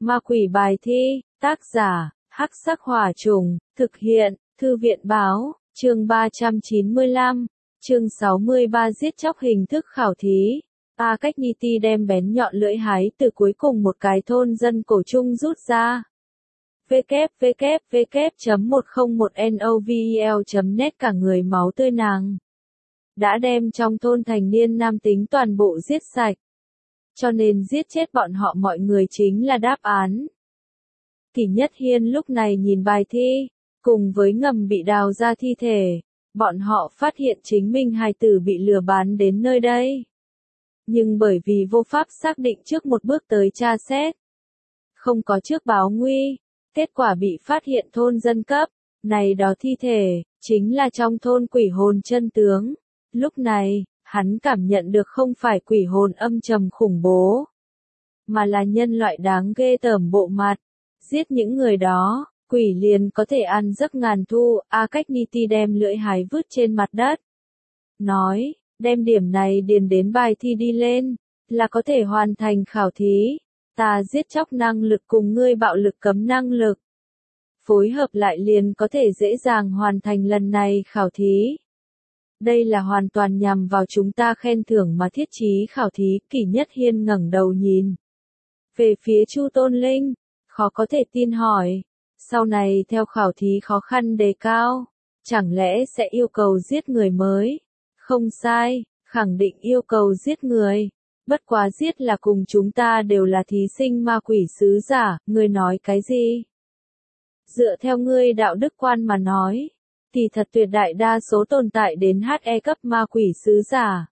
Ma quỷ bài thi, tác giả, Hắc Sắc Hỏa Trùng, thực hiện, Thư viện báo, chương 395, chương 63 giết chóc hình thức khảo thí. Akakniti đem bén nhọn lưỡi hái từ cuối cùng một cái thôn dân cổ trung rút ra. www.101novel.net cả người máu tươi nàng đã đem trong thôn thành niên nam tính toàn bộ giết sạch. Cho nên giết chết bọn họ mọi người chính là đáp án. Kỷ Nhất Hiên lúc này nhìn bài thi, cùng với ngầm bị đào ra thi thể, bọn họ phát hiện chính mình hài tử bị lừa bán đến nơi đây. Nhưng bởi vì vô pháp xác định trước một bước tới tra xét, không có trước báo nguy, kết quả bị phát hiện thôn dân cấp, này đó thi thể, chính là trong thôn quỷ hồn chân tướng. Lúc này, hắn cảm nhận được không phải quỷ hồn âm trầm khủng bố, mà là nhân loại đáng ghê tởm bộ mặt. Giết những người đó, quỷ liền có thể ăn giấc ngàn thu. Akakniti đem lưỡi hái vứt trên mặt đất. Nói, đem điểm này điền đến bài thi đi lên, là có thể hoàn thành khảo thí. Ta giết chóc năng lực cùng ngươi bạo lực cấm năng lực. Phối hợp lại liền có thể dễ dàng hoàn thành lần này khảo thí. Đây là hoàn toàn nhằm vào chúng ta khen thưởng mà thiết trí khảo thí. Kỷ Nhất Hiên ngẩng đầu nhìn về phía Chu Tôn Linh, khó có thể tin hỏi, sau này theo khảo thí khó khăn đề cao, chẳng lẽ sẽ yêu cầu giết người mới? Không sai, khẳng định yêu cầu giết người, bất quá giết là cùng chúng ta đều là thí sinh ma quỷ sứ giả. Ngươi nói cái gì? Dựa theo ngươi đạo đức quan mà nói, thì thật tuyệt đại đa số tồn tại đến HE cấp ma quỷ sứ giả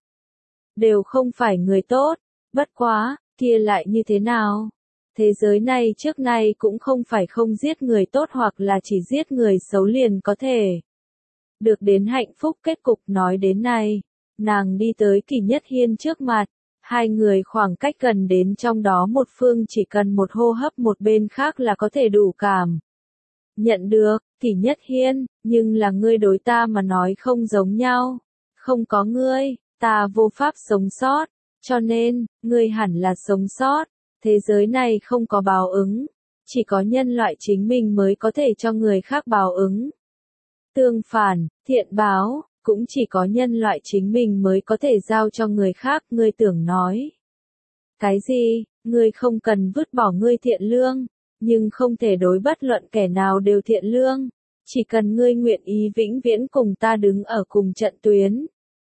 đều không phải người tốt, bất quá, kia lại như thế nào? Thế giới này trước nay cũng không phải không giết người tốt hoặc là chỉ giết người xấu liền có thể được đến hạnh phúc. Kết cục nói đến này, nàng đi tới Kỷ Nhất Hiên trước mặt, hai người khoảng cách gần đến trong đó một phương chỉ cần một hô hấp một bên khác là có thể đủ cảm nhận được. Kỷ Nhất Hiên, nhưng là ngươi đối ta mà nói không giống nhau, không có ngươi, ta vô pháp sống sót, cho nên, ngươi hẳn là sống sót. Thế giới này không có báo ứng, chỉ có nhân loại chính mình mới có thể cho người khác báo ứng. Tương phản, thiện báo, cũng chỉ có nhân loại chính mình mới có thể giao cho người khác. Ngươi tưởng nói cái gì? Ngươi không cần vứt bỏ ngươi thiện lương, nhưng không thể đối bất luận kẻ nào đều thiện lương. Chỉ cần ngươi nguyện ý vĩnh viễn cùng ta đứng ở cùng trận tuyến,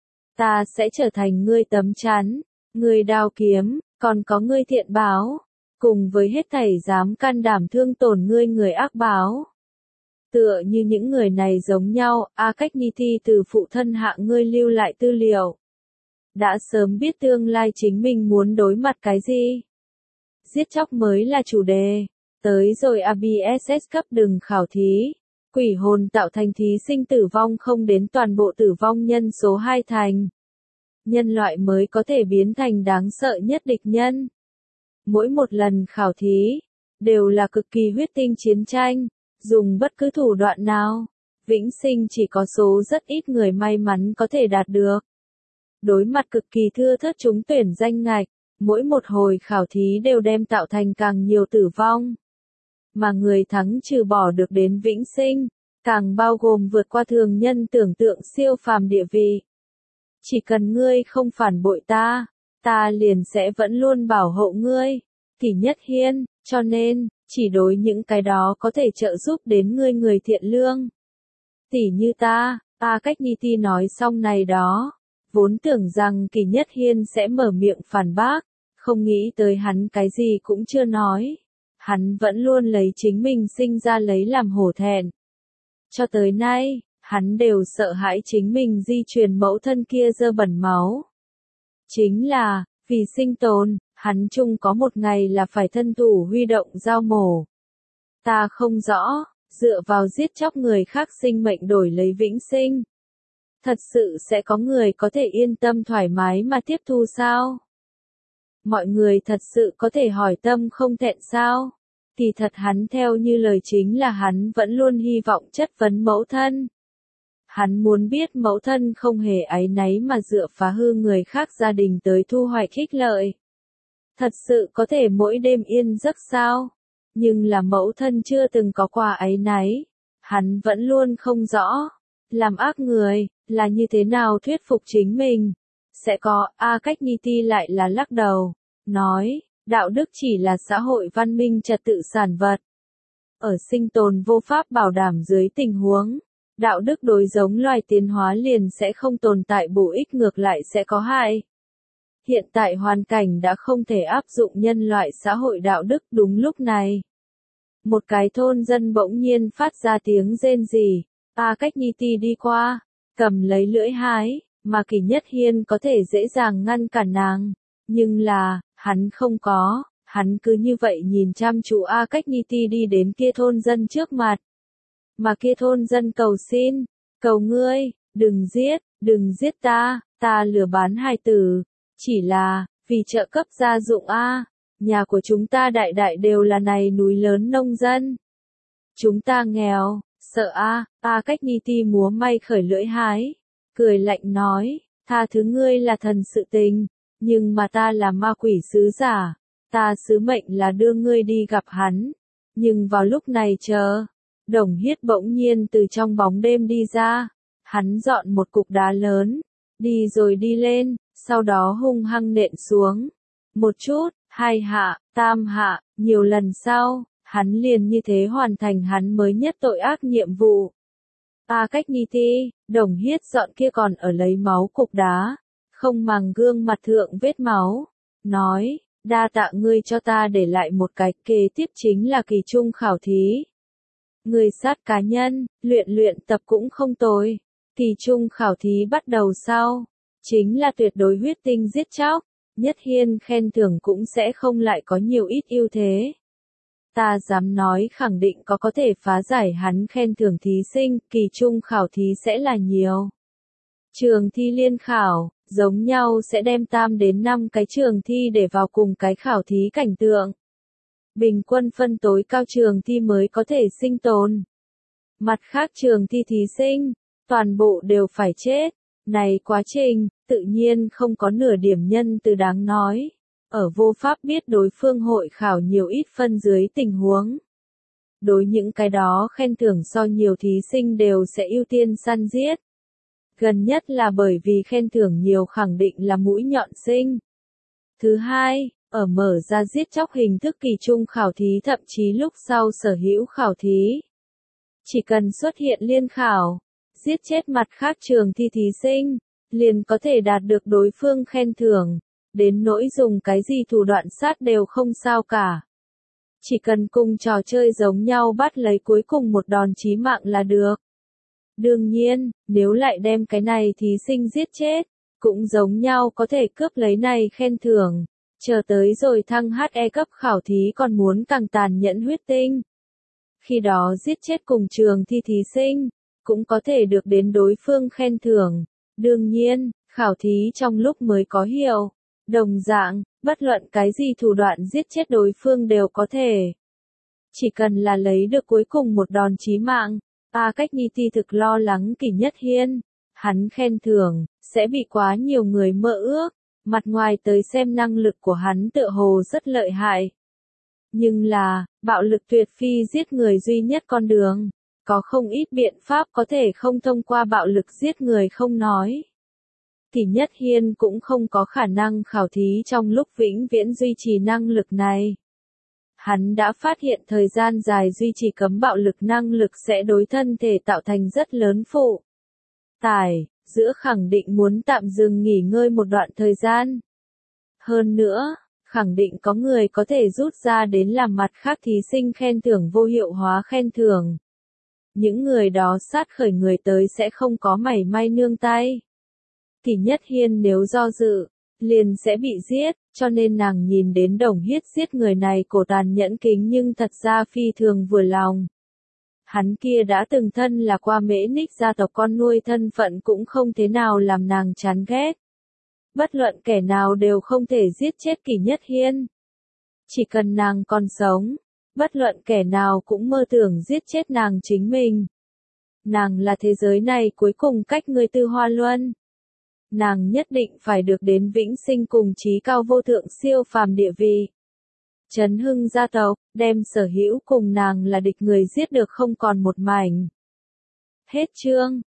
ta sẽ trở thành ngươi tấm chắn, ngươi đao kiếm, còn có ngươi thiện báo, cùng với hết thảy dám can đảm thương tổn ngươi người ác báo. Tựa như những người này giống nhau. Akakniti từ phụ thân hạ ngươi lưu lại tư liệu, đã sớm biết tương lai chính mình muốn đối mặt cái gì. Giết chóc mới là chủ đề. Tới rồi ABSS cấp đừng khảo thí. Quỷ hồn tạo thành thí sinh tử vong không đến toàn bộ tử vong nhân số 2 thành. Nhân loại mới có thể biến thành đáng sợ nhất địch nhân. Mỗi một lần khảo thí, đều là cực kỳ huyết tinh chiến tranh, dùng bất cứ thủ đoạn nào. Vĩnh sinh chỉ có số rất ít người may mắn có thể đạt được. Đối mặt cực kỳ thưa thớt trúng tuyển danh ngạch, mỗi một hồi khảo thí đều đem tạo thành càng nhiều tử vong. Mà người thắng trừ bỏ được đến vĩnh sinh, càng bao gồm vượt qua thường nhân tưởng tượng siêu phàm địa vị. Chỉ cần ngươi không phản bội ta, ta liền sẽ vẫn luôn bảo hộ ngươi. Kỷ Nhất Hiên, cho nên, chỉ đối những cái đó có thể trợ giúp đến ngươi người thiện lương. Tỉ như ta. Akakniti nói xong này đó, vốn tưởng rằng Kỷ Nhất Hiên sẽ mở miệng phản bác, không nghĩ tới hắn cái gì cũng chưa nói. Hắn vẫn luôn lấy chính mình sinh ra lấy làm hổ thẹn. Cho tới nay, hắn đều sợ hãi chính mình di truyền mẫu thân kia dơ bẩn máu. Chính là, vì sinh tồn, hắn chung có một ngày là phải thân thủ huy động dao mổ. Ta không rõ, dựa vào giết chóc người khác sinh mệnh đổi lấy vĩnh sinh. Thật sự sẽ có người có thể yên tâm thoải mái mà tiếp thu sao? Mọi người thật sự có thể hỏi tâm không thẹn sao? Kỳ thật hắn theo như lời chính là hắn vẫn luôn hy vọng chất vấn mẫu thân. Hắn muốn biết mẫu thân không hề áy náy mà dựa phá hư người khác gia đình tới thu hoạch ích lợi. Thật sự có thể mỗi đêm yên giấc sao? nhưng là mẫu thân chưa từng có qua áy náy. Hắn vẫn luôn không rõ, làm ác người, là như thế nào thuyết phục chính mình. Sẽ có, A Cách Nhi Ti lại là lắc đầu, nói, đạo đức chỉ là xã hội văn minh trật tự sản vật. Ở sinh tồn vô pháp bảo đảm dưới tình huống, đạo đức đối giống loài tiến hóa liền sẽ không tồn tại, bổ ích ngược lại sẽ có hại. Hiện tại hoàn cảnh đã không thể áp dụng nhân loại xã hội đạo đức. Đúng lúc này, một cái thôn dân bỗng nhiên phát ra tiếng rên rỉ. A Cách Nhi Ti đi qua, cầm lấy lưỡi hái, mà Kỳ Nhất Hiên có thể dễ dàng ngăn cản nàng. Nhưng là, hắn không có, hắn cứ như vậy nhìn chăm chú A Cách Nhi Ti đi đến kia thôn dân trước mặt. Mà kia thôn dân cầu xin, cầu ngươi, đừng giết ta, ta lừa bán hài tử, chỉ là, vì trợ cấp gia dụng A, nhà của chúng ta đại đại đều là này núi lớn nông dân. Chúng ta nghèo, sợ A. A Cách Nhi Ti múa may khởi lưỡi hái, cười lạnh nói, tha thứ ngươi là thần sự tình, nhưng mà ta là ma quỷ sứ giả, ta sứ mệnh là đưa ngươi đi gặp hắn. Nhưng vào lúc này chờ, Đồng Hiết bỗng nhiên từ trong bóng đêm đi ra, hắn dọn một cục đá lớn, đi rồi đi lên, sau đó hung hăng nện xuống. Một chút, hai hạ, tam hạ, nhiều lần sau, hắn liền như thế hoàn thành hắn mới nhất tội ác nhiệm vụ. A Cách Nhi Ti, Đồng Hiết dọn kia còn ở lấy máu cục đá, không màng gương mặt thượng vết máu, nói, đa tạ ngươi cho ta để lại một cái, kế tiếp chính là kỳ trung khảo thí. Người sát cá nhân, luyện tập cũng không tồi. Kỳ trung khảo thí bắt đầu sau, chính là tuyệt đối huyết tinh giết chóc, Nhất Hiên khen thưởng cũng sẽ không lại có nhiều ít ưu thế. Ta dám nói khẳng định có thể phá giải hắn khen thưởng thí sinh, kỳ trung khảo thí sẽ là nhiều. Trường thi liên khảo, giống nhau sẽ đem 3 đến 5 cái trường thi để vào cùng cái khảo thí cảnh tượng. Bình quân phân tối cao trường thi mới có thể sinh tồn. Mặt khác trường thi thí sinh, toàn bộ đều phải chết. Này quá trình, tự nhiên không có nửa điểm nhân từ đáng nói. Ở vô pháp biết đối phương hội khảo nhiều ít phân dưới tình huống. Đối những cái đó khen thưởng so nhiều thí sinh đều sẽ ưu tiên săn giết. Gần nhất là bởi vì khen thưởng nhiều khẳng định là mũi nhọn sinh. Thứ hai, ở mở ra giết chóc hình thức kỳ trung khảo thí thậm chí lúc sau sở hữu khảo thí. Chỉ cần xuất hiện liên khảo, giết chết mặt khác trường thi thí sinh, liền có thể đạt được đối phương khen thưởng, đến nỗi dùng cái gì thủ đoạn sát đều không sao cả. Chỉ cần cùng trò chơi giống nhau bắt lấy cuối cùng một đòn chí mạng là được. Đương nhiên, nếu lại đem cái này thí sinh giết chết, cũng giống nhau có thể cướp lấy này khen thưởng. Chờ tới rồi thăng HE cấp khảo thí còn muốn càng tàn nhẫn huyết tinh. Khi đó giết chết cùng trường thi thí sinh, cũng có thể được đến đối phương khen thưởng. Đương nhiên, khảo thí trong lúc mới có hiệu. Đồng dạng, bất luận cái gì thủ đoạn giết chết đối phương đều có thể. Chỉ cần là lấy được cuối cùng một đòn chí mạng. A Cách Nhi Ti thực lo lắng Kỳ Nhất Hiên. Hắn khen thưởng, sẽ bị quá nhiều người mơ ước. Mặt ngoài tới xem năng lực của hắn tựa hồ rất lợi hại. Nhưng là, bạo lực tuyệt phi giết người duy nhất con đường. Có không ít biện pháp có thể không thông qua bạo lực giết người không nói. Kỳ Nhất Hiên cũng không có khả năng khảo thí trong lúc vĩnh viễn duy trì năng lực này. Hắn đã phát hiện thời gian dài duy trì cấm bạo lực năng lực sẽ đối thân thể tạo thành rất lớn phụ tải, giữa khẳng định muốn tạm dừng nghỉ ngơi một đoạn thời gian. Hơn nữa, khẳng định có người có thể rút ra đến làm mặt khác thí sinh khen thưởng vô hiệu hóa khen thưởng. Những người đó sát khởi người tới sẽ không có mảy may nương tay. Kỳ Nhất Hiên nếu do dự, liền sẽ bị giết, cho nên nàng nhìn đến Đồng Hiết giết người này cổ tàn nhẫn kính nhưng thật ra phi thường vừa lòng. Hắn kia đã từng thân là qua Mễ Ních gia tộc con nuôi, thân phận cũng không thế nào làm nàng chán ghét. Bất luận kẻ nào đều không thể giết chết Kỳ Nhất Hiên. Chỉ cần nàng còn sống, bất luận kẻ nào cũng mơ tưởng giết chết nàng chính mình. Nàng là thế giới này cuối cùng cách người Tư Hoa Luân. Nàng nhất định phải được đến vĩnh sinh cùng trí cao vô thượng siêu phàm địa vị. Trấn Hưng gia tộc, đem sở hữu cùng nàng là địch người giết được không còn một mảnh. Hết chương.